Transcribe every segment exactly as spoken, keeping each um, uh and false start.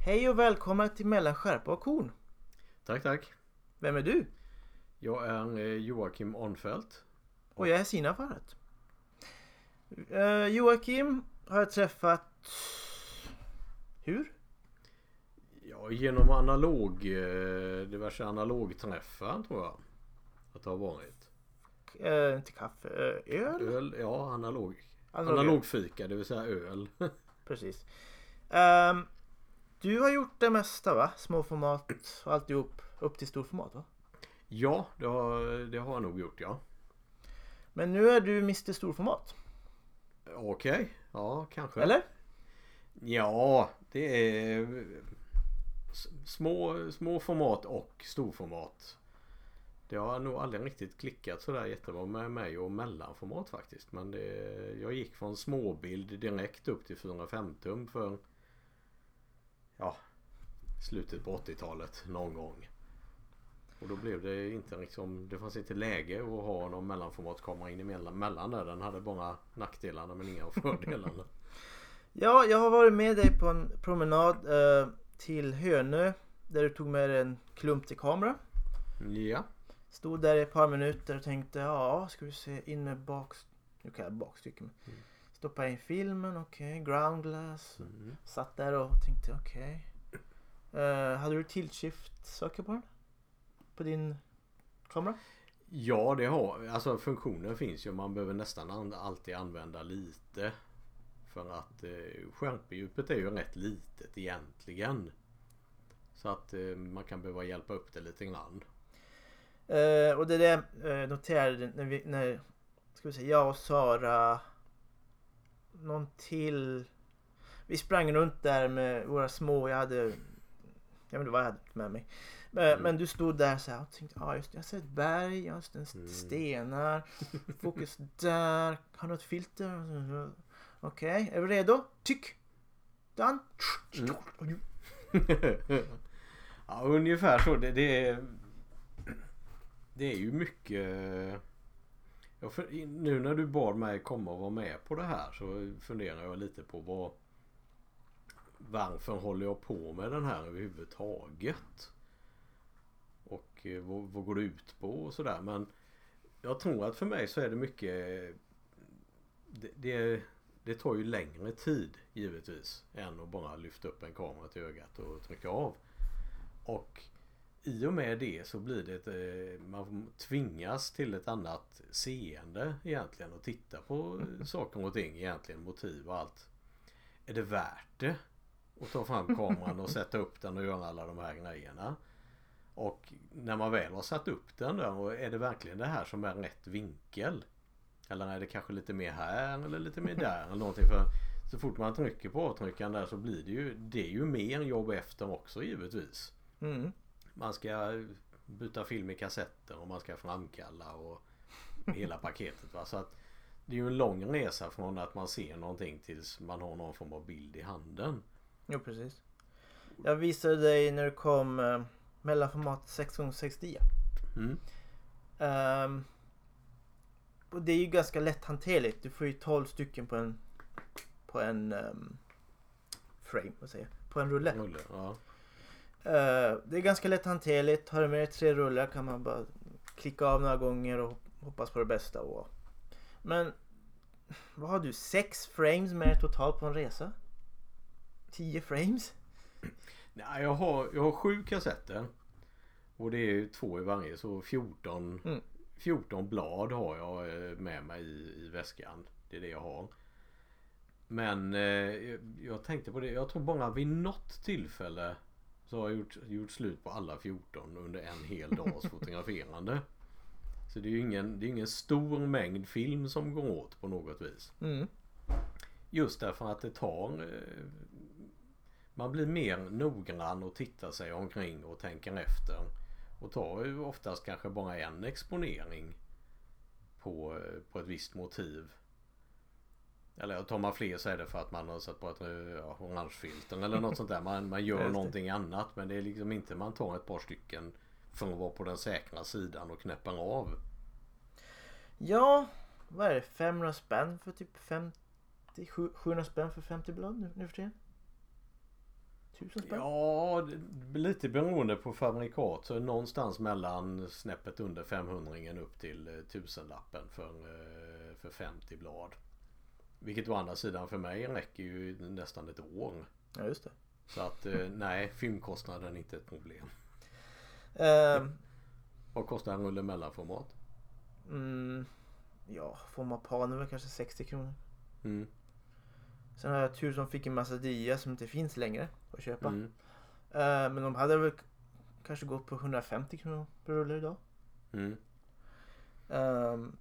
Hej och välkommen till Mellan skärpa och korn. Tack, tack. Vem är du? Jag är eh, Joakim Arnfelt. Och jag är Sina Farhat. Uh, Joakim har jag träffat... Hur? Ja, genom analog, eh, diverse analogträffar tror jag att det har varit. Uh, inte kaffe, uh, öl? Öl, ja, analog. Analog. Analogfika, det vill säga öl. Precis. Um, du har gjort det mesta, va? Småformat och alltihop upp till storformat, va? Ja, det har, det har jag nog gjort, ja. Men nu är du mister Storformat. Okej, okay. Ja, kanske. Eller? Ja, det är små, små format och storformat. Det har nog aldrig riktigt klickat sådär jättebra med mig och mellanformat faktiskt. Men det, jag gick från småbild direkt upp till fyrahundrafem tum för ja, slutet på åttiotalet någon gång. Och då blev det inte liksom, det fanns inte läge att ha någon mellanformatkamera in emellan mellan där. Den hade bara nackdelarna men inga fördelarna. Ja, jag har varit med dig på en promenad eh, till Hönö där du tog med en klump till kamera. Ja. Stod där i ett par minuter och tänkte, ja, ska vi se in med bak... Nu kan jag bakstycken. Mm. Stoppa in filmen, okej. Okay. Ground glass. Mm. Satt där och tänkte, okej. Okay. Uh, hade du tilt-shift-saker på den? På din kamera? Ja, det har. Alltså funktionen finns ju. Man behöver nästan an- alltid använda lite. För att eh, skärpedjupet är ju rätt litet egentligen. Så att eh, man kan behöva hjälpa upp det lite grann. Uh, och det där uh, noterade när vi, när ska vi säga, jag och Sara någon till vi sprang runt där med våra små, jag hade jag vet inte vad jag hade med mig men, mm. men du stod där så här och tänkte, ja ah, just det, jag ser ett berg, just en mm. stenar, fokus där, har du ett filter? Okej, okay. Är du redo? Tyck! Done! Mm. Ja, ungefär så, det, det är Det är ju mycket. Ja, för nu när du bad mig komma och vara med på det här så funderar jag lite på vad varför håller jag på med den här överhuvudtaget och vad, vad går det ut på och sådär. Men jag tror att för mig så är det mycket det, det, det tar ju längre tid givetvis än att bara lyfta upp en kamera till ögat och trycka av. Och i och med det så blir det ett, man tvingas till ett annat seende egentligen och titta på saker och ting egentligen, motiv och allt. Är det värt det att ta fram kameran och sätta upp den och göra alla de här grejerna? Och när man väl har satt upp den där, och är det verkligen det här som är rätt vinkel? Eller är det kanske lite mer här eller lite mer där eller någonting? För så fort man trycker på avtryckaren där så blir det ju, det är ju mer jobb efter också givetvis. Mm. Man ska byta film i kassetter och man ska framkalla och hela paketet. Va? Så att det är ju en lång resa från att man ser någonting tills man har någon form av bild i handen. Jo, precis. Jag visade dig när det kom eh, mellanformat sex gånger sextio. Mm. Um, och det är ju ganska lätt hanterligt. Du får ju tolv stycken på en på en um, frame, vad säger jag? På en rulle. rulle ja. Uh, det är ganska lätt hanterligt. Har du med tre rullar kan man bara klicka av några gånger och hoppas på det bästa. Och... Men vad har du? Sex frames med totalt på en resa? Tio frames? Nej, jag har, jag har sju kassetter. Och det är två i varje. Så fjorton, mm. fjorton blad har jag med mig i, i väskan. Det är det jag har. Men eh, jag tänkte på det. Jag tror bara vid något tillfälle så har jag gjort, gjort slut på alla fjorton under en hel dags fotograferande. Så det är ju ingen, det är ingen stor mängd film som går åt på något vis. Mm. Just därför att det tar... Man blir mer noggrann och tittar sig omkring och tänker efter. Och tar ju oftast kanske bara en exponering på, på ett visst motiv. Eller tar man fler så är det för att man har satt på ett ja, orangefilter eller något sånt där. Man, man gör någonting annat, men det är liksom inte man tar ett par stycken för att vara på den säkra sidan och knäpper av. Ja, vad är det? femhundra spänn för typ femtio, sjuhundra spänn för femtio blad nu, nu för tiden? tusen spänn? Ja, det blir lite beroende på fabrikat. Så någonstans mellan snäppet under femhundringen upp till eh, tusenlappen för, eh, för femtio blad. Vilket å andra sidan för mig räcker ju nästan ett år. Ja, just det. Så att eh, nej, filmkostnaden är inte ett problem. Uh, Vad kostar en rulle mellanformat? mm, ja, får man pa nu kanske sextio kronor. Mm. Sen har jag tur som fick en massa dia som inte finns längre att köpa. Mm. Uh, men de hade väl k- kanske gått på hundrafemtio kronor per rulle idag. Mm. Um,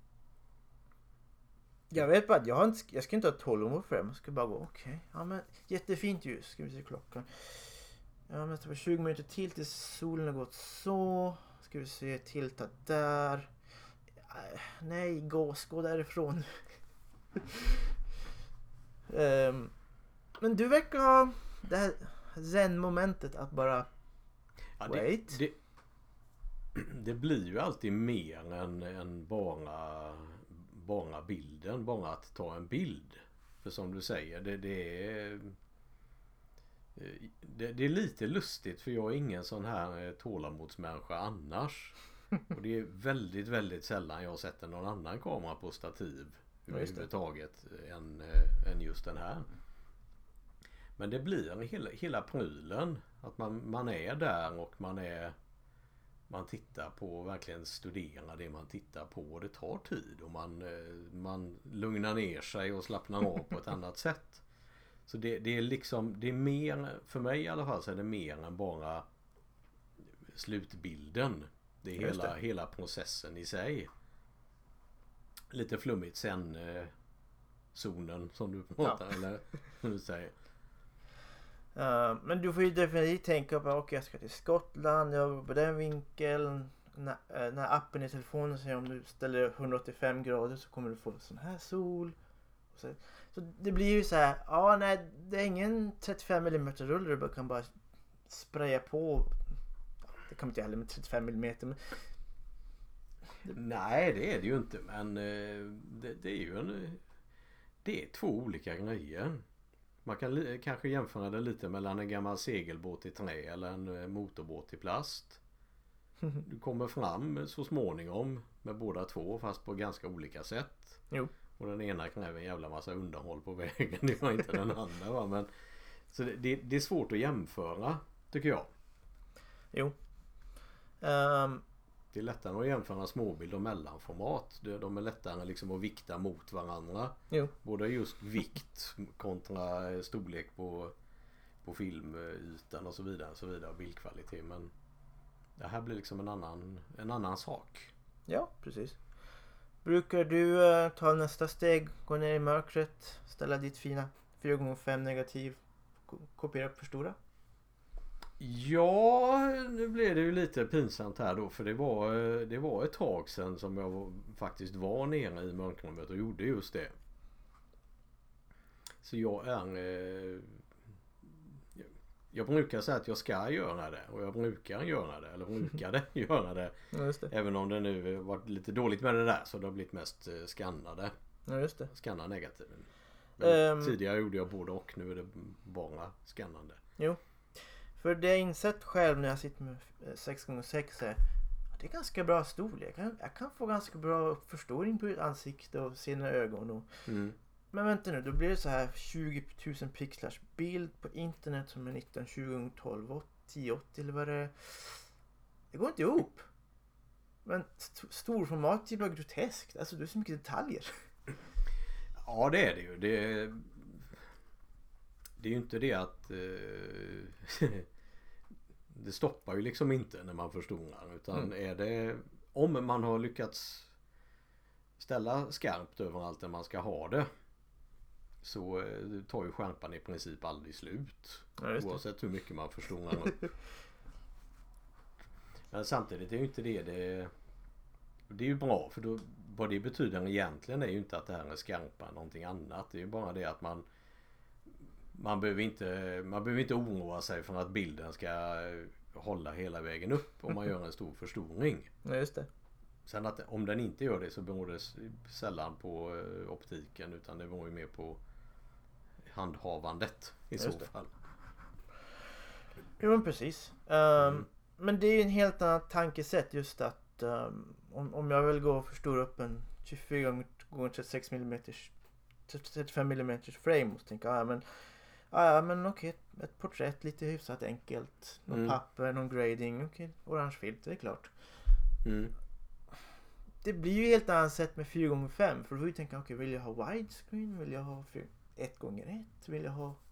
jag vet bara att jag, har inte, jag ska inte ha tålamod för det. Man ska bara gå, okej. Okay. Ja, men jättefint ljus. Ska vi se klockan. Ja, men det var tjugo minuter till till solen har gått så. Ska vi se, tilta där. Uh, nej, gås, gå därifrån. um, men du verkar ha det här zen-momentet att bara Ja, wait. Det, det, det blir ju alltid mer än, än bara, bara bilden. Bara att ta en bild. För som du säger, det, det är... Det, det är lite lustigt för jag är ingen sån här tålamodsmänniska annars. Och det är väldigt, väldigt sällan jag sätter någon annan kamera på stativ överhuvudtaget än, än just den här. Men det blir hela, hela prylen. Att man, man är där och man är man tittar på, verkligen studerar det man tittar på. Och det tar tid och man, man lugnar ner sig och slappnar av på ett annat sätt. Så det, det är liksom, det är mer, för mig i alla fall så är det mer än bara slutbilden. Det är hela, det. hela processen i sig. Lite flummigt sen eh, zonen som du pratar ja. Eller som du säger. Uh, men du får ju definitivt tänka på, okej okay, jag ska till Skottland, jag var på den vinkeln. När, uh, när appen i telefonen säger om du ställer hundraåttiofem grader så kommer du få sån här sol. Så, så det blir ju så här, ja nej det är ingen trettiofem millimeter rulle, du bara kan bara spraya på. Det kan man inte heller med trettiofem millimeter. Men... Nej det är det ju inte, men det, det är ju en, det är två olika grejer. Man kan li- kanske jämföra det lite mellan en gammal segelbåt i trä eller en motorbåt i plast. Du kommer fram så småningom med båda två fast på ganska olika sätt. Jo. Och den ena kräver en jävla massa underhåll på vägen. Det var inte den andra va? Men, så det, det, det är svårt att jämföra tycker jag. Jo. Um... Det är lättare att jämföra småbild och mellanformat. De är lättare liksom att vikta mot varandra. Jo. Både just vikt kontra storlek på, på filmytan och så vidare. Och så vidare och bildkvalitet. Men det här blir liksom en annan, en annan sak. Ja, precis. Brukar du uh, ta nästa steg, gå ner i mörkret, ställa ditt fina fyra gånger fem negativ, kopiera och förstora? Ja, nu blev det ju lite pinsamt här då för det var, det var ett tag sedan som jag var, faktiskt var nere i mörkrummet och gjorde just det. Så jag är eh, jag brukar säga att jag ska göra det och jag brukar göra det eller brukade göra det. Ja, just det. Även om det nu varit lite dåligt med det där så det har blivit mest skannade. Ja, just det. Skanna negativen. Men um, tidigare gjorde jag både och nu är det bara skannande. Jo. För det jag insett själv när jag sitter med sex gånger sex är att det är ganska bra storlek. Jag kan, jag kan få ganska bra förstoring på ansikte och sina ögon. Och, mm. Men vänta nu, då blir det så här tjugo tusen pixlars bild på internet som är nitton tjugo gånger tolv tio åttio eller vad det är. Det går inte ihop. Men st- storformat är bara groteskt. Alltså det är så mycket detaljer. Ja det är det ju. Det är, det är ju inte det att eh, det stoppar ju liksom inte när man förstorar utan mm. är det om man har lyckats ställa skarpt överallt där man ska ha det så eh, tar ju skärpan i princip aldrig slut ja, oavsett hur mycket man förstorar upp. Men samtidigt är ju inte det det det är ju bra för då, vad det betyder egentligen är ju inte att det här är skarpa någonting annat. Det är ju bara det att man man behöver inte man behöver inte oroa sig för att bilden ska hålla hela vägen upp om man gör en stor förstoring. Ja, just det. Sen att om den inte gör det så beror det sällan på optiken utan det beror ju mer på handhavandet i så fall. Jo men precis. Um, Mm. Men det är ju en helt annan tankesätt just att um, om, om jag vill gå och förstora upp en tjugofyra gånger trettiosex millimeter trettiofem millimeter frame och så tänker jag, ja men ja ja, men okej, ett, ett porträtt lite hyfsat enkelt, någon Mm. papper, någon grading, okej, orange filter, det är klart. Mm. Det blir ju helt annat sätt med fyra gånger fem, för då får du tänka, okej, vill jag ha widescreen, vill jag ha ett gånger ett, vill jag ha...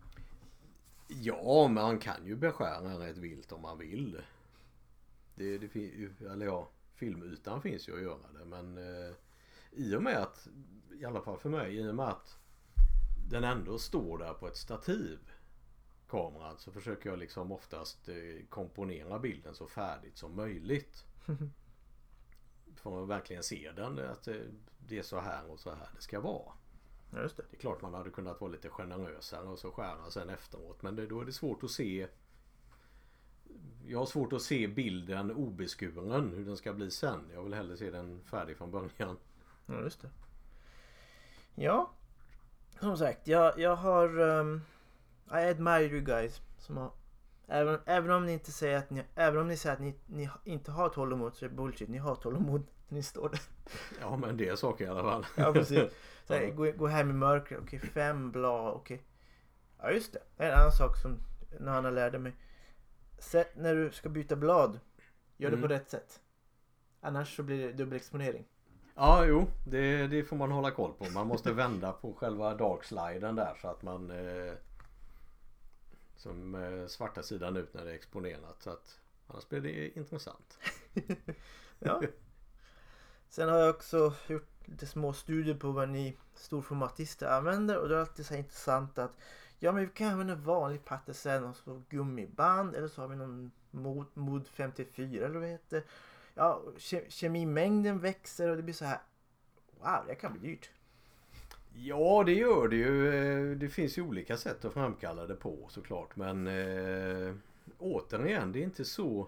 Ja, men man kan ju beskära den rätt vilt om man vill. Det, det fin- ju- eller ja, filmytan finns ju att göra det, men eh, i och med att, i alla fall för mig, i och med att den ändå står där på ett stativ, kameran, så försöker jag liksom oftast eh, komponera bilden så färdigt som möjligt. För att verkligen se den, att eh, det är så här och så här det ska vara. Ja, just det. Det är klart man hade kunnat vara lite generösare och så skära sen efteråt, men det, då är det svårt att se. Jag har svårt att se bilden obeskuren, hur den ska bli sen. Jag vill hellre se den färdig från början. Ja, just det. Ja, som sagt, jag, jag har... Um, I admire you guys. Som har, även, även om ni inte säger att ni... Även om ni säger att ni, ni inte har tålamod så är det bullshit. Ni har tålamod när ni står där. Ja, men det är saker i alla fall. Ja, precis. Så här, Ja. gå, gå hem i mörker. Okej, fem blad. Okej. Ja, just det. Det är en annan sak som Nana lärde mig. Sätt när du ska byta blad. Gör det Mm. på rätt sätt. Annars så blir det dubbelexponering. Ja, jo, det, det får man hålla koll på. Man måste vända på själva darksliden där så att man eh, som eh, svarta sidan ut när det är exponerat. Så att annars blir det intressant. Ja. Sen har jag också gjort lite små studier på vad ni storformatister använder. Och det är alltid så här intressant att ja, men vi kan använda vanlig pattersen och så gummiband. Eller så har vi någon mod, mod femtiofyra eller vad det heter. Ja, ke- kemimängden växer och det blir så här. Wow, det kan bli dyrt. Ja, det gör det ju. Eh, Det finns ju olika sätt att framkalla det på såklart. Men eh, återigen, det är inte så...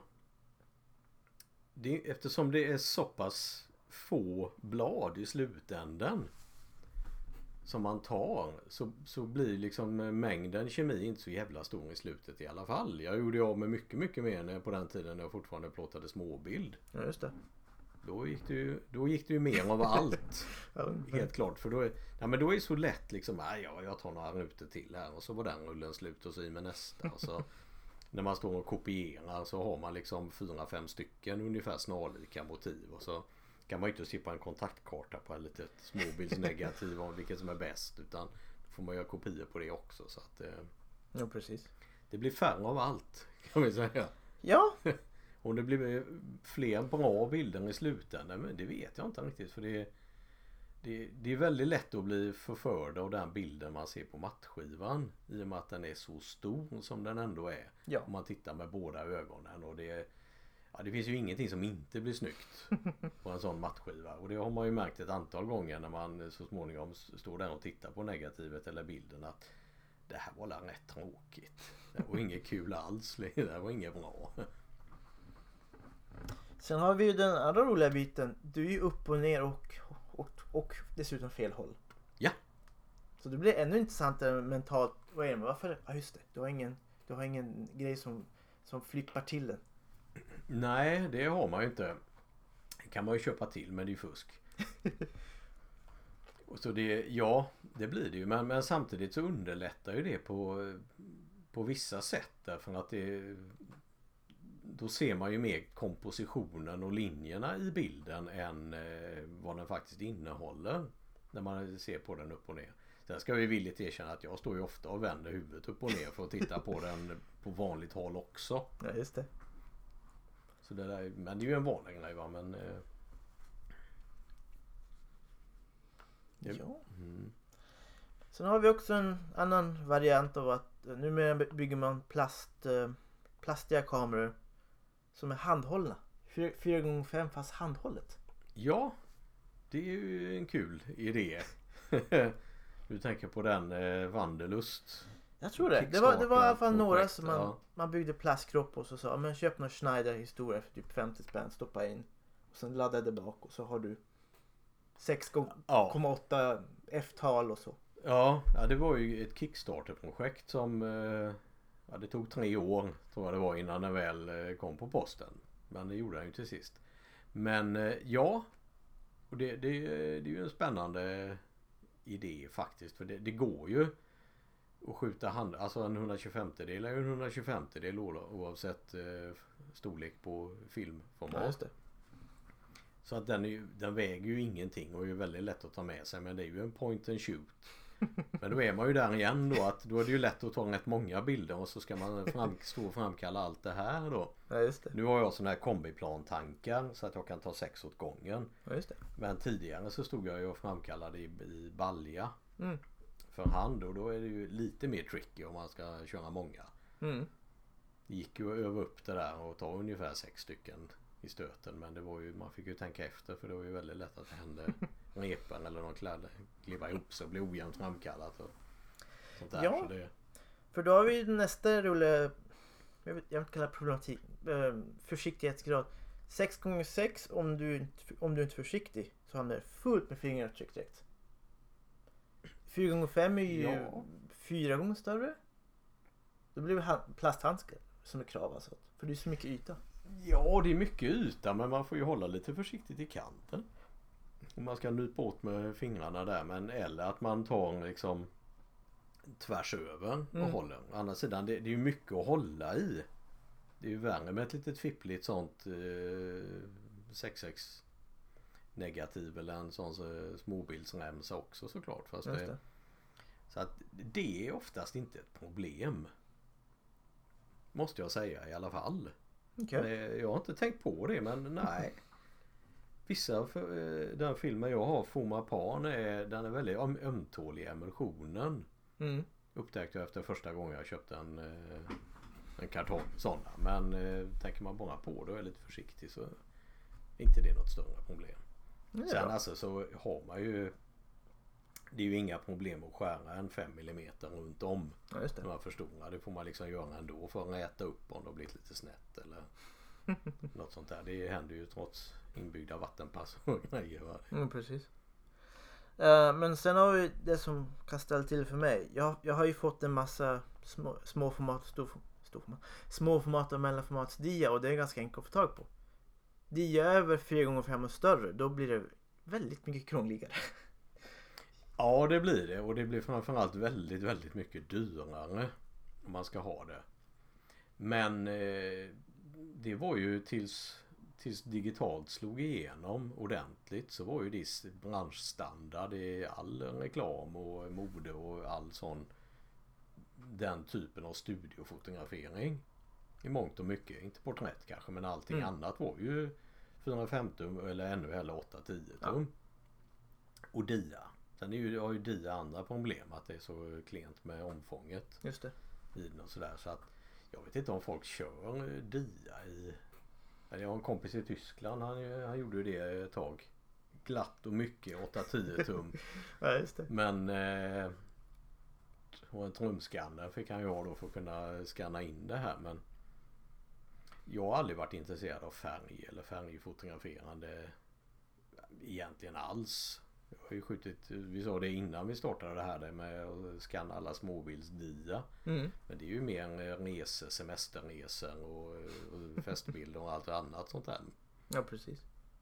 Det, eftersom det är så pass få blad i slutändan som man tar så, så blir liksom mängden kemi inte så jävla stor i slutet i alla fall. Jag gjorde av med mycket, mycket mer när, på den tiden när jag fortfarande plåtade småbild. Ja, just det. Då gick det ju, då gick det ju mer av allt. Ja, Helt klart, för då är, ja, men då är det så lätt liksom, nej, ja, jag tar några rutor till här och så var den rullen slut och så i med nästa. Och så, när man står och kopierar så har man liksom fyra, fem stycken ungefär snarlika motiv och så kan man ju inte se på en kontaktkarta på en litet småbildsnegativ om vilket som är bäst, utan då får man göra kopior på det också så att eh, ja, precis. det blir färre av allt kan vi säga. Ja, Om det blir fler bra bilder i slutändan, men det vet jag inte riktigt, för det, det, det är väldigt lätt att bli förförd av den bilden man ser på mattskivan i och med att den är så stor som den ändå är. Ja. Om man tittar med båda ögonen, och det, ja, det finns ju ingenting som inte blir snyggt på en sån mattskiva, och det har man ju märkt ett antal gånger när man så småningom står där och tittar på negativet eller bilden att det här var rätt tråkigt. Det var inget kul alls, det var inget bra. sen har vi ju den andra roliga biten. Du är ju upp och ner och, och, och dessutom fel håll. Ja. Så det blir ännu intressantare mentalt. Vad är det? Varför? Ja, just det. Du har ingen, du har ingen grej som, som flippar till den. Nej, det har man ju inte. Det kan man ju köpa till, men det är fusk. Och så det, ja, det blir det ju. Men, men samtidigt så underlättar ju det på, på vissa sätt. Därför att det, då ser man ju mer kompositionen och linjerna i bilden än eh, vad den faktiskt innehåller. När man ser på den upp och ner. Sen ska vi villigt erkänna att jag står ju ofta och vänder huvudet upp och ner för att titta på den på vanligt håll också. Ja, just det. Så det där, men det är ju en vanlig grej, va, men eh, det, Ja. mm. Sen har vi också en annan variant av att eh, numera bygger man plast, eh, plastiga kameror som är handhållna. fyra gånger fem fast handhållet. Ja, det är ju en kul idé. Du tänker på den eh, Wanderlust. Jag tror det. Det var, det var i alla fall några Projekt, som man, ja. man byggde plastkropp och så sa men köp någon Schneider historia för typ femtio spänn, stoppa in. Och sen laddade bak och så har du sex komma åtta F-tal och så. Ja, ja, det var ju ett Kickstarter-projekt som eh, ja, det tog tre år tror jag det var innan den väl eh, kom på posten. Men det gjorde den ju till sist. Men eh, ja, och det, det, det är ju en spännande idé faktiskt. För det, det går ju att skjuta hand, alltså en etthundratjugofemtedel är ju en etthundratjugofemtedel oavsett eh, storlek på filmformat. Ja, just det. Så att den, är ju, den väger ju ingenting och är ju väldigt lätt att ta med sig. Men det är ju en point and shoot. Men då är man ju där igen då att då är det ju lätt att ta rätt många bilder och så ska man fram, stå och framkalla allt det här då. Ja, just det. Nu har jag sådana här kombiplantankar så att jag kan ta sex åt gången. Ja, just det. Men tidigare så stod jag ju och framkallade i, i balja Mm. för hand och då är det ju lite mer tricky om man ska köra många. Mm. Det gick ju att öva upp det där och ta ungefär sex stycken i stöten men det var ju, man fick ju tänka efter för det var ju väldigt lätt att det hände repen eller någon kläder klibba ihop sig och bli ojämnt framkallat och sånt där. Ja, så det... för då har vi nästa rulle, jag vet jag vill kalla problematik, eh, försiktighetsgrad. sex gånger sex om du, inte- om du inte är försiktig så hamnar det fullt med fingeravtryck direkt. fyra gånger fem är ju Ja. fyra gånger större. Då blir det ha- plasthandskar som är krav alltså. För det är så mycket yta. Ja, det är mycket yta men man får ju hålla lite försiktigt i kanten. Och man ska nypa åt med fingrarna där men eller att man tar liksom tvärs över och Mm. håller. Å andra sidan det, det är ju mycket att hålla i. Det är ju värre med ett litet fippligt sånt eh, sex sex negativ eller en sån så, småbildsremsa också såklart. Fast Just det, det. så att det är oftast inte ett problem. Måste jag säga i alla fall. Okej. Det- Jag har inte tänkt på det men nej. Vissa för, eh, den filmen jag har Foma Pan är, den är väldigt öm, ömtålig i emulsionen. Mm. Upptäckte jag efter första gången jag köpte en, eh, en kartong sådana. Men eh, tänker man bara på det och är lite försiktig så är inte det något större problem. Ja. Sen alltså så har man ju, det är ju inga problem att skära en fem millimeter runt om. Ja, just När det. man förstorar, det får man liksom göra ändå för att räta upp om det har blivit lite snett eller något sånt där. Det händer ju trots inbyggda vattenpass och grejer. Va? Mm, precis. Eh, men sen har vi det som kan ställa till för mig. Jag, jag har ju fått en massa små, småformat och stor, storformat. Småformat och mellanformats dia och det är ganska enkelt att få tag på. Dia över fyra gånger fem och större, då blir det väldigt mycket krångligare. Ja det blir det och det blir framförallt väldigt väldigt mycket dyrare om man ska ha det. Men eh, det var ju tills, tills digitalt slog igenom ordentligt så var ju det branschstandard i all reklam och mode och all sån den typen av studiofotografering i mångt och mycket. Inte porträtt kanske men allting Mm. annat var ju fyrahundrafemtio eller ännu hellre åtta tio tum. Och dia. Sen är ju, har ju dia andra problem att det är så klent med omfånget Just det. i den och sådär så att jag vet inte om folk kör dia i. Jag har en kompis i Tyskland han, han gjorde ju det ett tag. Glatt och mycket åtta tio tum. Ja, just det. Men eh, och en trumskanner fick han ju ha då för att kunna skanna in det här men jag har aldrig varit intresserad av färg eller färgfotograferande egentligen alls. Jag har ju skjutit, vi sa det innan vi startade det här med att skanna alla småbildsdia. Mm. Men det är ju mer resor, semesterresor och, och festbilder och allt annat sånt där. Ja, precis.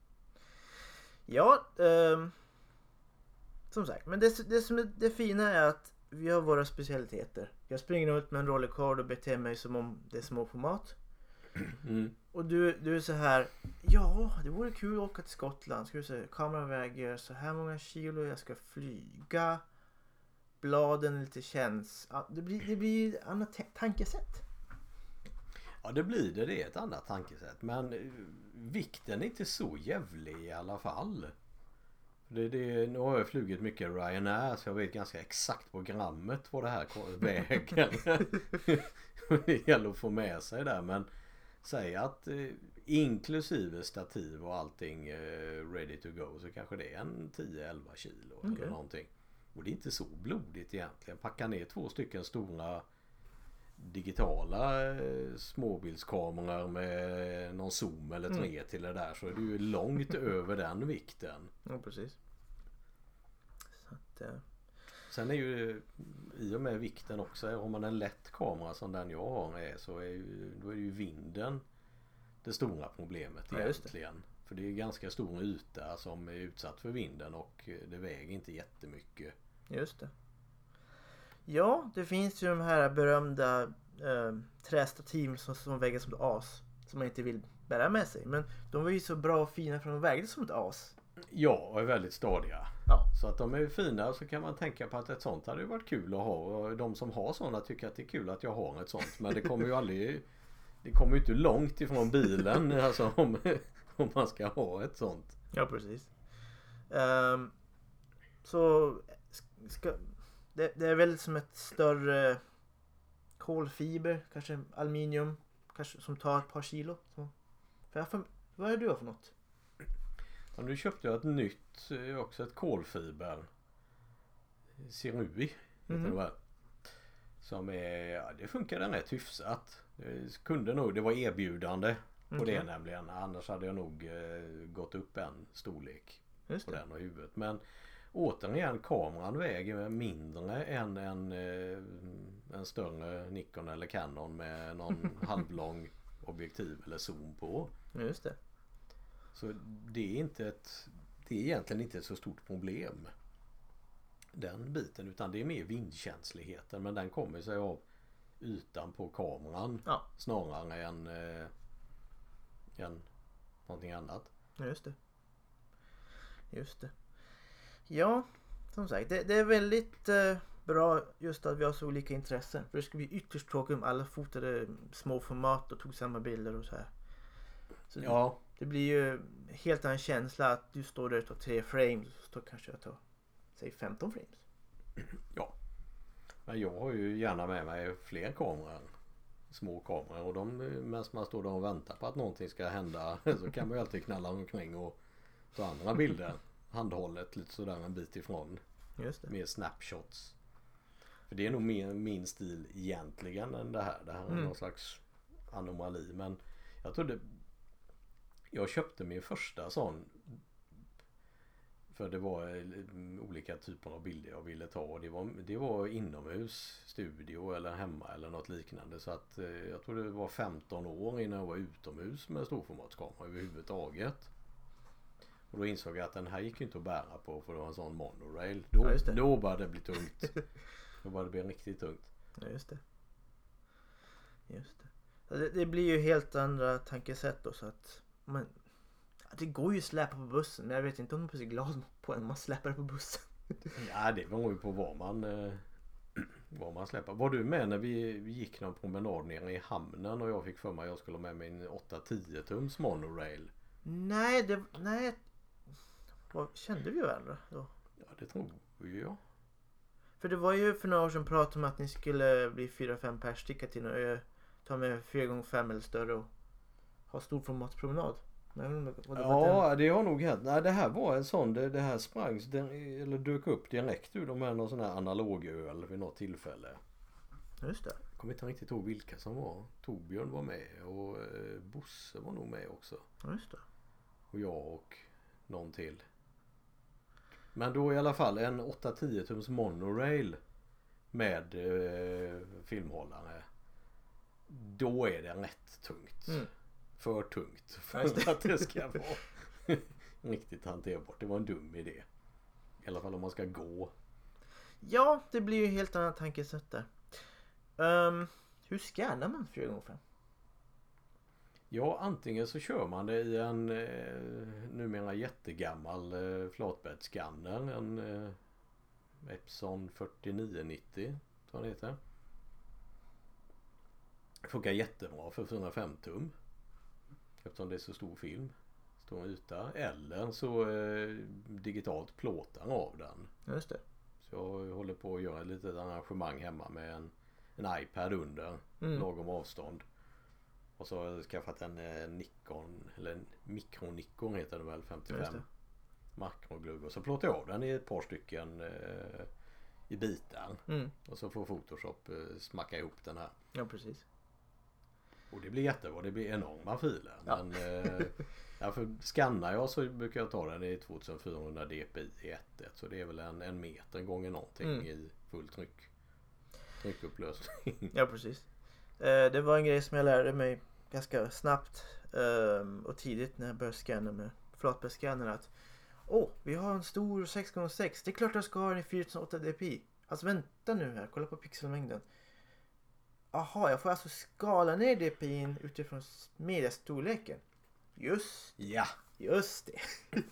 Ja, ehm, som sagt. Men det, det som är det fina är att vi har våra specialiteter. Jag springer ut med en rollercard och beter mig som om det är småformat. Mm. Och du, du är så här, ja, det vore kul att åka till Skottland. Ska vi se, kameran väger så här många kilo, jag ska flyga. Bladen är lite känns. Ja, det blir det blir ett annat te- tankesätt. Ja det blir det, det är ett annat tankesätt. Men eh, vikten är inte så jävlig i alla fall. Det, det, nu har jag flugit mycket Ryanair så jag vet ganska exakt på grammet vad det här ko- väger. Det gäller att få med sig där men säg att eh, inklusive stativ och allting eh, ready to go så kanske det är en tio elva kilo Okej. eller någonting. Och det är inte så blodigt egentligen. Packa ner två stycken stora digitala eh, småbildskameror med någon zoom eller tre Mm. till det där så är det ju långt över den vikten. Ja, precis. Så att, eh, Sen är ju i och med vikten också, om man en lätt kamera som den jag har är, så är ju, då är ju vinden det stora problemet Ja, just det. egentligen. För det är ganska stor yta som är utsatt för vinden och det väger inte jättemycket. Just det. Ja, det finns ju de här berömda eh, trästativ som, som väger som ett as. Som man inte vill bära med sig. Men de var ju så bra och fina för de vägde som ett as. Ja, och är väldigt stadiga. Ja. Så att de är fina, så kan man tänka på att ett sånt hade ju varit kul att ha. Och de som har sådana tycker att det är kul att jag har ett sånt. Men det kommer ju aldrig... Det kommer ju inte långt ifrån bilen alltså, om, om man ska ha ett sånt. Ja, precis. Um, så ska, det, det är väl som ett större kolfiber, kanske aluminium, kanske som tar ett par kilo. Så. För jag, för, vad är du för något? Ja, nu köpte jag ett nytt, också ett kolfiber. Cerui heter Mhm. det väl. Som är, ja, det funkade rätt hyfsat. Det kunde nog, det var erbjudande på Okej. det nämligen. Annars hade jag nog eh, gått upp en storlek Just på det. den och huvudet. Men återigen, kameran väger mindre än en, eh, en större Nikon eller Canon med någon halvlång objektiv eller zoom på. Just det. Så det är inte ett, det är egentligen inte ett så stort problem, den biten, utan det är mer vindkänsligheten, men den kommer sig av ytan på kameran Ja. snarare än, eh, än någonting annat. Just det. Just det. Ja, som sagt, det, det är väldigt eh, bra just att vi har så olika intressen. För det skulle bli ytterst tråkigt om alla fotade små format och tog samma bilder och så här. Så Ja, det blir ju helt annan känsla att du står där och tar tre frames och så kanske jag tar, säg femton frames. men jag har ju gärna med mig fler kameror, små kameror, och de, medan man står där och väntar på att någonting ska hända så kan man ju alltid knalla omkring och ta andra bilder handhållet lite sådär en bit ifrån. Just det. Mer snapshots. För det är nog mer min stil egentligen än det här. Det här är Mm. någon slags anomali. Men jag trodde... Jag köpte min första sån. För det var eh, olika typer av bilder jag ville ta. Och det var, det var inomhus, studio eller hemma eller något liknande. Så att eh, jag tror det var femton år innan jag var utomhus med storformatskamera överhuvudtaget. Och då insåg jag att den här gick ju inte att bära på, för det var en sån monorail. Då, Ja, just det. då började det bli tungt. Då började det bli riktigt tungt. Ja, just det. Just det. Så det. Det blir ju helt andra tankesätt då, så att man, ja, det går ju att släpa på bussen, men jag vet inte om man blir så glad på en man släpar på bussen. Ja, det beror ju på vad man, eh, vad man släpper. Var du med när vi, vi gick någon promenad nere i hamnen och jag fick för mig att jag skulle ha med min åtta tio tums monorail? Nej, det, nej. Vad, kände vi varandra då? Ja, det tror jag. För det var ju för några år sedan prat om att ni skulle bli fyra fem pers, sticka till och ö, ta med fyra gånger fem eller större och ha storformatspromenad. Men jag vet inte vad det var den. Ja, det har nog hänt. Nej, det här var en sån, det, det här sprang, den, eller dök upp direkt ur de här någon sån här analogöl vid något tillfälle. Just det. Jag kommer inte riktigt ihåg vilka som var. Torbjörn var med och eh, Bosse var nog med också. Just det. Och jag och någon till. Men då i alla fall en åtta tio tums monorail med eh, filmhållare. Då är det rätt tungt. Mm. För tungt för Just det. att det ska vara riktigt hanterbart. Det var en dum idé. I alla fall om man ska gå. Ja, det blir ju helt annat tankesätt där. Um, hur scannar man fyra gånger fem? Ja, antingen så kör man det i en eh, numera jättegammal eh, flatbäddsskanner. En eh, Epson fyrtionio nittio tror jag det heter. Funkar jättebra för fyrahundrafem tum. Eftersom det är så stor film. Stor yta. Eller så eh, digitalt plåtar av den. Just det. Så jag håller på att göra ett litet arrangemang hemma med en, en iPad under. Mm. Lagom avstånd. Och så har jag skaffat en eh, Nikon, eller en mikro-Nikon heter det väl, Just femtiofem. det. Makroglugg. Och så plåtar jag av den i ett par stycken eh, i bitar. Mm. Och så får Photoshop eh, smacka ihop den här. Ja, precis. Och det blir jättebra, det blir enorma filer. Ja. Men eh, ja, för skannar jag så brukar jag ta den i tjugofyrahundra dpi i ett punkt ett. Så det är väl en, en meter gånger någonting Mm. i full tryck. Tryckupplösning. Ja, precis. Eh, det var en grej som jag lärde mig ganska snabbt eh, och tidigt när jag började scanna med flatbäddsskannern att åh, oh, vi har en stor sex gånger sex. Det är klart jag ska ha den i fyra tusen åttahundra dpi. Alltså vänta nu här, kolla på pixelmängden. Aha, jag får alltså skala ner dpi:n utifrån mediastorleken. Just, Ja. just det.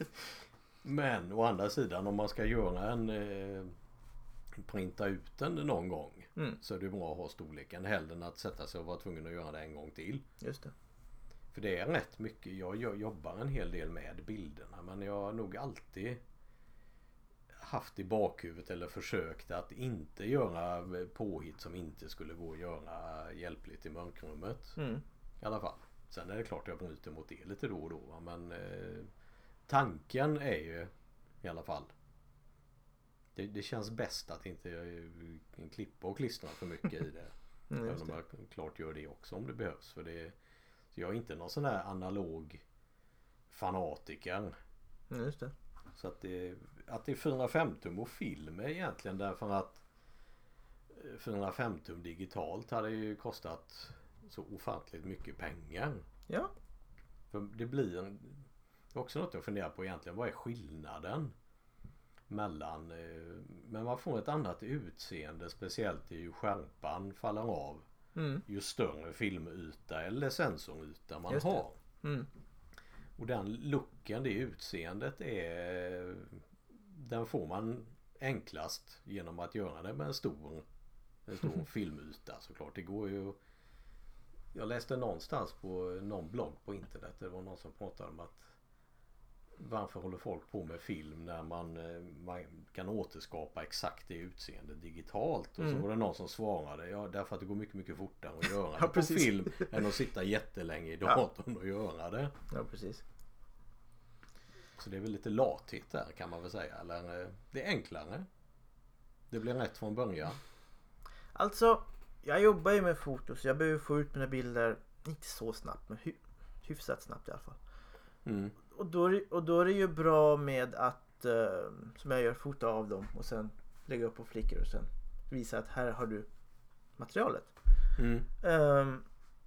Men å andra sidan om man ska göra en eh, printa ut den någon gång Mm, så är det bra att ha storleken hellre än att sätta sig och vara tvungen att göra det en gång till. just det. För det är rätt mycket, jag jag jobbar en hel del med bilderna men jag har nog alltid haft i bakhuvudet eller försökt att inte göra påhitt som inte skulle gå att göra hjälpligt i mörkrummet. Mm, I alla fall. Sen är det klart jag bryter mot det lite då och då. Va? Men eh, tanken är ju i alla fall. Det, det känns bäst att inte eh, klippa och klistra för mycket i det. mm, Även just om det. jag klart gör det också om det behövs. För det, så jag är inte någon sån här analog fanatiker. Mm, just det. Så att det, att det är fyrahundrafem tum och film är egentligen därför att fyrahundrafem tum digitalt hade ju kostat så ofantligt mycket pengar. Ja. För det blir en, det är också något jag funderar på egentligen. Vad är skillnaden mellan, men man får ett annat utseende speciellt i hur skärpan faller av Mm, ju större filmyta eller sensoryta man Just det. har. mm, Och den looken, det utseendet är, den får man enklast genom att göra det med en stor, en stor filmyta såklart. Det går ju, jag läste någonstans på någon blogg på internet, det var någon som pratade om att varför håller folk på med film när man, man kan återskapa exakt det utseende digitalt. Och Mm. så var det någon som svarade, ja därför att det går mycket mycket fortare att göra Ja, det på precis. film än att sitta jättelänge i datorn och göra det. ja, precis. Så det är väl lite lathet där kan man väl säga. Eller eh, det är enklare. Det blir rätt från början. Alltså, jag jobbar ju med foto så jag behöver få ut mina bilder inte så snabbt men hy- hyfsat snabbt i alla fall. Mm. Och då, är det- och då är det ju bra med att, eh, som jag gör, fota av dem och sen lägga upp på Flickr och sen visa att här har du materialet. Mm. Ehm,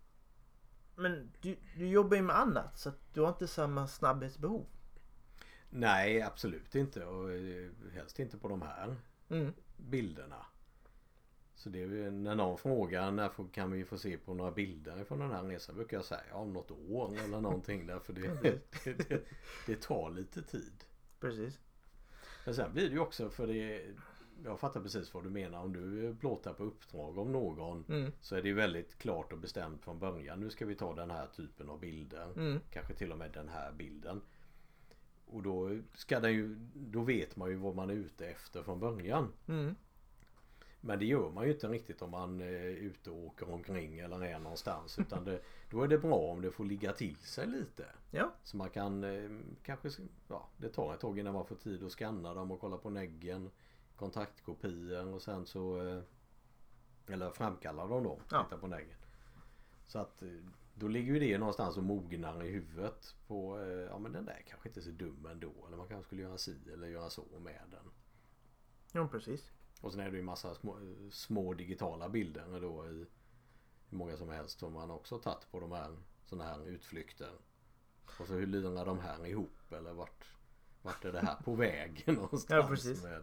men du, du jobbar ju med annat så att du har inte samma snabbhetsbehov. Nej, absolut inte. Och eh, helst inte på de här Mm. bilderna. Så det är ju, när någon frågar när får, kan vi få se på några bilder från den här resan brukar jag säga ja, om något år eller någonting därför det, det, det, det tar lite tid. Precis. Men sen blir det ju också för det, jag fattar precis vad du menar, om du plåtar på uppdrag om någon Mm. så är det ju väldigt klart och bestämt från början. Nu ska vi ta den här typen av bilder. Mm. Kanske till och med den här bilden. Och då ska den ju, då vet man ju vad man är ute efter från början. Mm. Men det gör man ju inte riktigt om man är ute och åker omkring eller är någonstans. Utan det, då är det bra om det får ligga till sig lite. Ja. Så man kan eh, kanske, ja det tar ett tag innan man får tid att scanna dem och kolla på neggen, kontaktkopior och sen så eh, eller framkalla dem då, Ja. titta på neggen. Så att eh, då ligger ju det någonstans och mognar i huvudet på, eh, ja men den där kanske inte är så dum ändå. Eller man kanske skulle göra si eller göra så med den. Ja, precis. Och sen är det ju massa små, små digitala bilder då i hur många som helst som man också tagit på de här såna här utflykter. Och så hur lirar de här ihop eller vart, vart är det här på väg någonstans? Ja, precis. Med.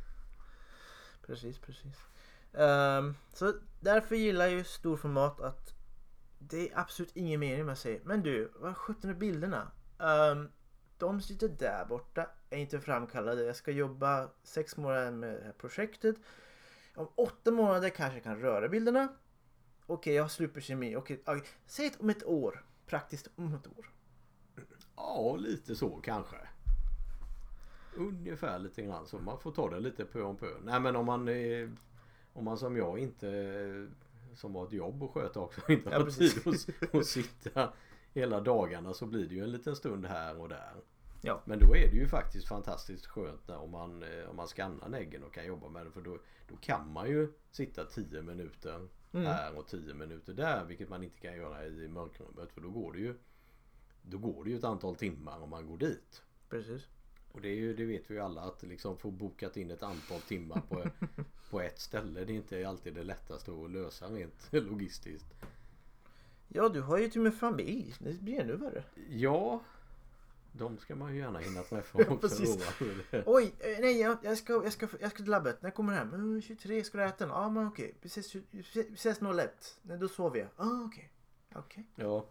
Precis, precis. Ehm, så därför gillar jag ju storformat att det är absolut ingen mening med att säga men du, vad sjutton är bilderna? Um, de sitter där borta, är inte framkallade. Jag ska jobba sex månader med det här projektet. Om åtta månader kanske jag kan röra bilderna. Okej, jag har slut på kemi. Okej, okej. Säg ett om ett år. Praktiskt om ett år. Ja, lite så kanske. Ungefär lite grann så. Man får ta det lite på om på. Nej men om man eh, om man som jag inte som har ett jobb och sköta också inte Ja, har precis. tid att, att sitta hela dagarna så blir det ju en liten stund här och där. Ja. Men då är det ju faktiskt fantastiskt skönt när, om man, eh, om man skannar neggen och kan jobba med det för då, då kan man ju sitta tio minuter Mm. här och tio minuter där, vilket man inte kan göra i mörkrummet, för då går det ju då går det ju ett antal timmar om man går dit. Precis. Och det, är ju, det vet vi ju alla, att liksom få bokat in ett antal timmar på, på ett ställe, det är inte alltid det lättaste att lösa rent logistiskt. Ja, du har ju till och med familj. Det blir ännu värre. Ja, de ska man ju gärna hinna träffa också. Precis. Då. Oj, eh, nej, jag, jag, ska, jag, ska, jag ska till labbet. När jag kommer hem? Mm, tjugotre, ska du äta? Ja, ah, men okej. Vi ses, vi ses noll ett. Nej, då sover jag. Ah, okej. Okej. Ja.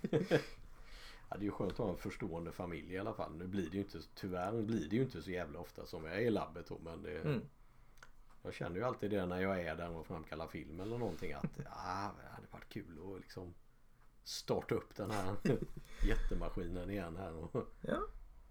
Ja, det är ju skönt att ha en förstående familj i alla fall. Nu blir det ju inte, tyvärr blir det ju inte så jävla ofta som jag är i labbet då, men det, Mm. jag känner ju alltid det när jag är där och framkallar film eller någonting, att ah, det hade varit kul att liksom starta upp den här jättemaskinen igen här. Och... Ja.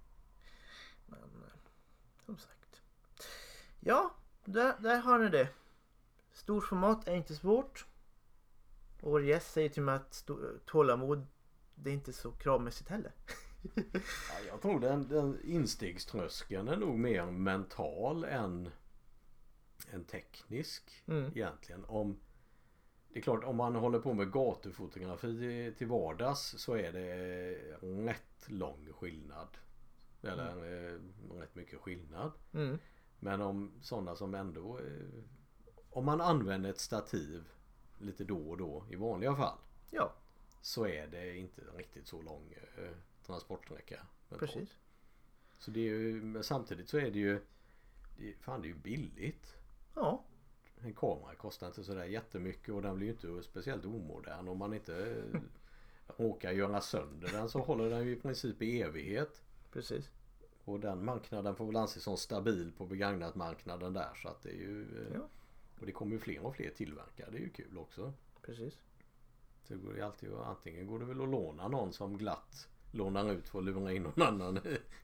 Men eh, som sagt. Ja, där, där har ni det. Storformat är inte svårt. Och vår gäst säger till mig att sto- tålamod, det är inte så kravmässigt heller. Ja, jag tror den, den instegströskeln är nog mer mental än, än teknisk Mm. egentligen. Om, det är klart, om man håller på med gatufotografi till vardags så är det rätt lång skillnad. Eller mm. rätt mycket skillnad. Mm. Men om sådana som ändå, om man använder ett stativ lite då och då i vanliga fall, Ja, så är det inte riktigt så lång eh, transportsträcka. precis. Så det är ju, men samtidigt så är det ju, det, fan det är ju billigt. Ja, En kamera kostar inte sådär jättemycket, och den blir ju inte speciellt omodern. Om man inte eh, råkar göra sönder den, så håller den ju i princip i evighet. precis. Och den marknaden får väl anses som stabil på begagnat marknaden där, så att det är ju eh, Ja. och det kommer ju fler och fler tillverkare, det är ju kul också. Precis. Så det går ju alltid, antingen går det väl att låna någon som glatt lånar ut för att lura in någon annan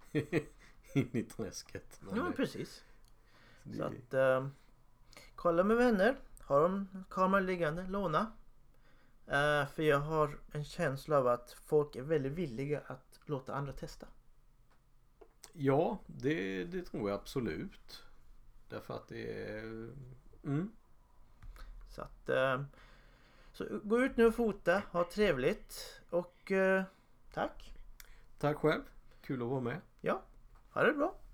in i träsket. Men Ja, det, precis. det, Så att eh, kolla med vänner. Har de kameran liggande, låna. Eh, för jag har en känsla av att folk är väldigt villiga att låta andra testa. ja, det, det tror jag absolut. Därför att det är... Mm. Så att eh, så gå ut nu och fota, ha trevligt och eh, tack. Tack själv, kul att vara med. Ja, ha det bra.